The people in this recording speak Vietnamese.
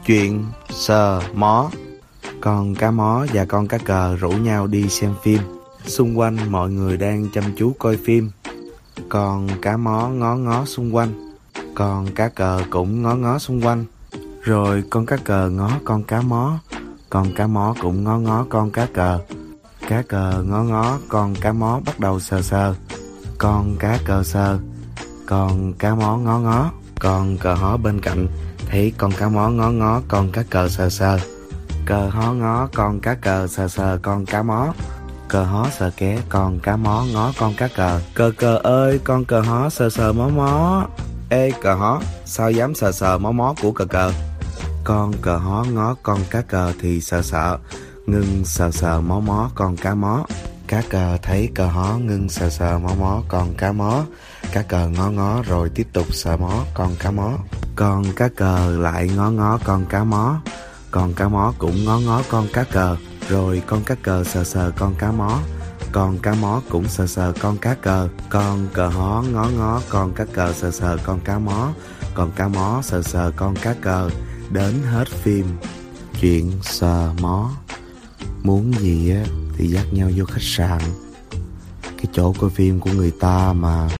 Chuyện sờ mó. Con cá mó và con cá cờ rủ nhau đi xem phim. Xung quanh mọi người đang chăm chú coi phim. Con cá mó ngó ngó xung quanh. Con cá cờ cũng ngó ngó xung quanh. Rồi con cá cờ ngó con cá mó. Con cá mó cũng ngó ngó con cá cờ. Cá cờ ngó ngó con cá mó bắt đầu sờ sờ. Con cá cờ sờ, con cá mó ngó ngó. Con cờ hó bên cạnh thấy con cá mó ngó ngó con cá cờ sờ sờ. Cờ hó ngó con cá cờ sờ sờ con cá mó. Cờ hó sờ ké con cá mó ngó con cá cờ. Cờ cờ ơi, con cờ hó sờ sờ mó mó. Ê cờ hó, sao dám sờ sờ mó mó của cờ cờ? Con cờ hó ngó con cá cờ thì sợ sợ, ngưng sờ sờ mó mó con cá mó. Cá cờ thấy cờ hó ngưng sờ sờ mó mó con cá mó. Cá cờ ngó ngó rồi tiếp tục sờ mó con cá mó. Con cá cờ lại ngó ngó con cá mó. Con cá mó cũng ngó ngó con cá cờ. Rồi con cá cờ sờ sờ con cá mó. Con cá mó cũng sờ sờ con cá cờ. Con cờ hó ngó ngó con cá cờ sờ sờ con cá mó. Con cá mó sờ sờ con cá cờ. Đến hết phim Chuyện sờ mó. Muốn gì á thì dắt nhau vô khách sạn, cái chỗ coi phim của người ta mà.